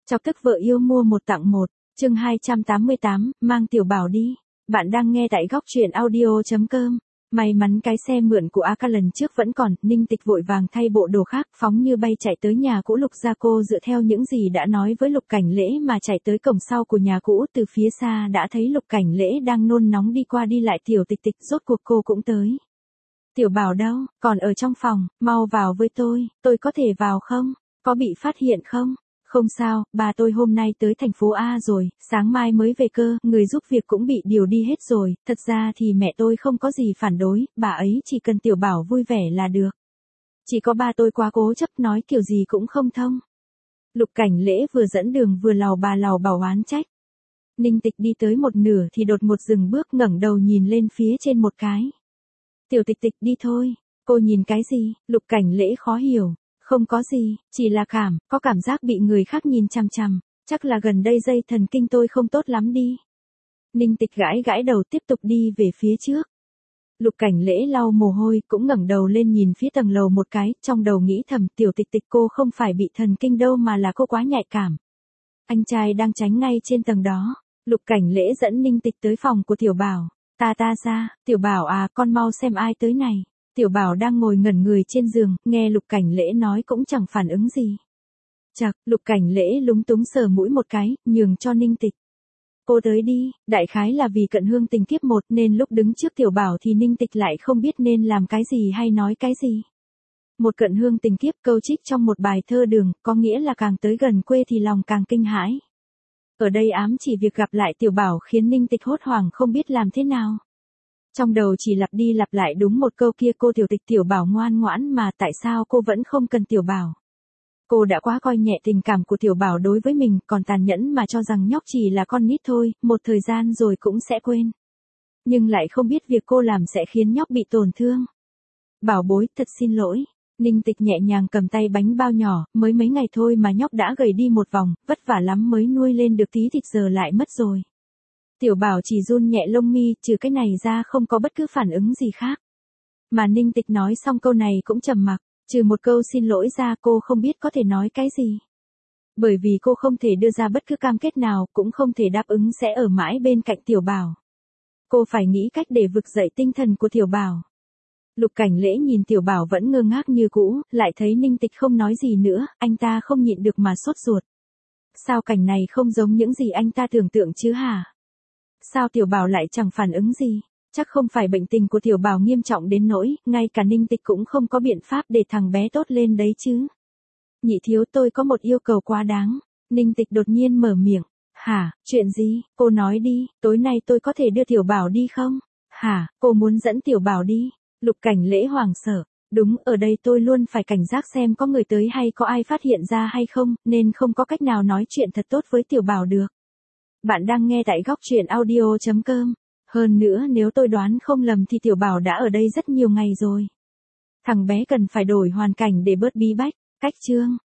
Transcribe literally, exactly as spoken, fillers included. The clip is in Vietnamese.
Chọc tức vợ yêu mua một tặng một, chương hai trăm tám mươi tám, mang tiểu bảo đi. Bạn đang nghe tại góc truyện audio.com. May mắn cái xe mượn của Aka lần trước vẫn còn, Ninh Tịch vội vàng thay bộ đồ khác, phóng như bay chạy tới nhà cũ Lục gia. Cô dựa theo những gì đã nói với Lục Cảnh Lễ mà chạy tới cổng sau của nhà cũ. Từ phía xa đã thấy Lục Cảnh Lễ đang nôn nóng đi qua đi lại. Tiểu Tịch Tịch, rốt cuộc cô cũng tới. Tiểu bảo đâu, còn ở trong phòng, mau vào với tôi, tôi có thể vào không? Có bị phát hiện không? Không sao, bà tôi hôm nay tới thành phố A rồi, sáng mai mới về cơ, người giúp việc cũng bị điều đi hết rồi, thật ra thì mẹ tôi không có gì phản đối, bà ấy chỉ cần tiểu bảo vui vẻ là được. Chỉ có ba tôi quá cố chấp, nói kiểu gì cũng không thông. Lục Cảnh Lễ vừa dẫn đường vừa lào bà lào bảo oán trách. Ninh Tịch đi tới một nửa thì đột một dừng bước, ngẩng đầu nhìn lên phía trên một cái. Tiểu Tịch Tịch, đi thôi. Cô nhìn cái gì? Lục Cảnh Lễ khó hiểu. Không có gì, chỉ là cảm, có cảm giác bị người khác nhìn chằm chằm, chắc là gần đây dây thần kinh tôi không tốt lắm đi. Ninh Tịch gãi gãi đầu, tiếp tục đi về phía trước. Lục Cảnh Lễ lau mồ hôi, cũng ngẩng đầu lên nhìn phía tầng lầu một cái, trong đầu nghĩ thầm, Tiểu Tịch Tịch, cô không phải bị thần kinh đâu mà là cô quá nhạy cảm. Anh trai đang tránh ngay trên tầng đó. Lục Cảnh Lễ dẫn Ninh Tịch tới phòng của Tiểu Bảo. Ta ta ra, Tiểu Bảo à, con mau xem ai tới này. Tiểu Bảo đang ngồi ngẩn người trên giường, nghe Lục Cảnh Lễ nói cũng chẳng phản ứng gì. Chậc, Lục Cảnh Lễ lúng túng sờ mũi một cái, nhường cho Ninh Tịch. Cô tới đi, đại khái là vì cận hương tình kiếp một nên lúc đứng trước Tiểu Bảo thì Ninh Tịch lại không biết nên làm cái gì hay nói cái gì. Một cận hương tình kiếp, câu trích trong một bài thơ Đường, có nghĩa là càng tới gần quê thì lòng càng kinh hãi. Ở đây ám chỉ việc gặp lại Tiểu Bảo khiến Ninh Tịch hốt hoảng không biết làm thế nào. Trong đầu chỉ lặp đi lặp lại đúng một câu kia, cô Tiểu Tịch, Tiểu Bảo ngoan ngoãn mà tại sao cô vẫn không cần Tiểu Bảo. Cô đã quá coi nhẹ tình cảm của Tiểu Bảo đối với mình, còn tàn nhẫn mà cho rằng nhóc chỉ là con nít thôi, một thời gian rồi cũng sẽ quên. Nhưng lại không biết việc cô làm sẽ khiến nhóc bị tổn thương. Bảo bối, thật xin lỗi. Ninh Tịch nhẹ nhàng cầm tay bánh bao nhỏ, mới mấy ngày thôi mà nhóc đã gầy đi một vòng, vất vả lắm mới nuôi lên được tí thịt giờ lại mất rồi. Tiểu Bảo chỉ run nhẹ lông mi, trừ cái này ra không có bất cứ phản ứng gì khác. Mà Ninh Tịch nói xong câu này cũng trầm mặc, trừ một câu xin lỗi ra cô không biết có thể nói cái gì. Bởi vì cô không thể đưa ra bất cứ cam kết nào, cũng không thể đáp ứng sẽ ở mãi bên cạnh Tiểu Bảo. Cô phải nghĩ cách để vực dậy tinh thần của Tiểu Bảo. Lục Cảnh Lễ nhìn Tiểu Bảo vẫn ngơ ngác như cũ, lại thấy Ninh Tịch không nói gì nữa, anh ta không nhịn được mà sốt ruột. Sao cảnh này không giống những gì anh ta tưởng tượng chứ hả? Sao Tiểu Bảo lại chẳng phản ứng gì? Chắc không phải bệnh tình của Tiểu Bảo nghiêm trọng đến nỗi, ngay cả Ninh Tịch cũng không có biện pháp để thằng bé tốt lên đấy chứ. Nhị thiếu, tôi có một yêu cầu quá đáng. Ninh Tịch đột nhiên mở miệng. Hả, chuyện gì? Cô nói đi, tối nay tôi có thể đưa Tiểu Bảo đi không? Hả, cô muốn dẫn Tiểu Bảo đi? Lục Cảnh Lễ hoảng sợ. Đúng, ở đây tôi luôn phải cảnh giác xem có người tới hay có ai phát hiện ra hay không, nên không có cách nào nói chuyện thật tốt với Tiểu Bảo được. Bạn đang nghe tại góc truyện audio.com. Hơn nữa nếu tôi đoán không lầm thì Tiểu Bảo đã ở đây rất nhiều ngày rồi. Thằng bé cần phải đổi hoàn cảnh để bớt bí bách. Cách chương.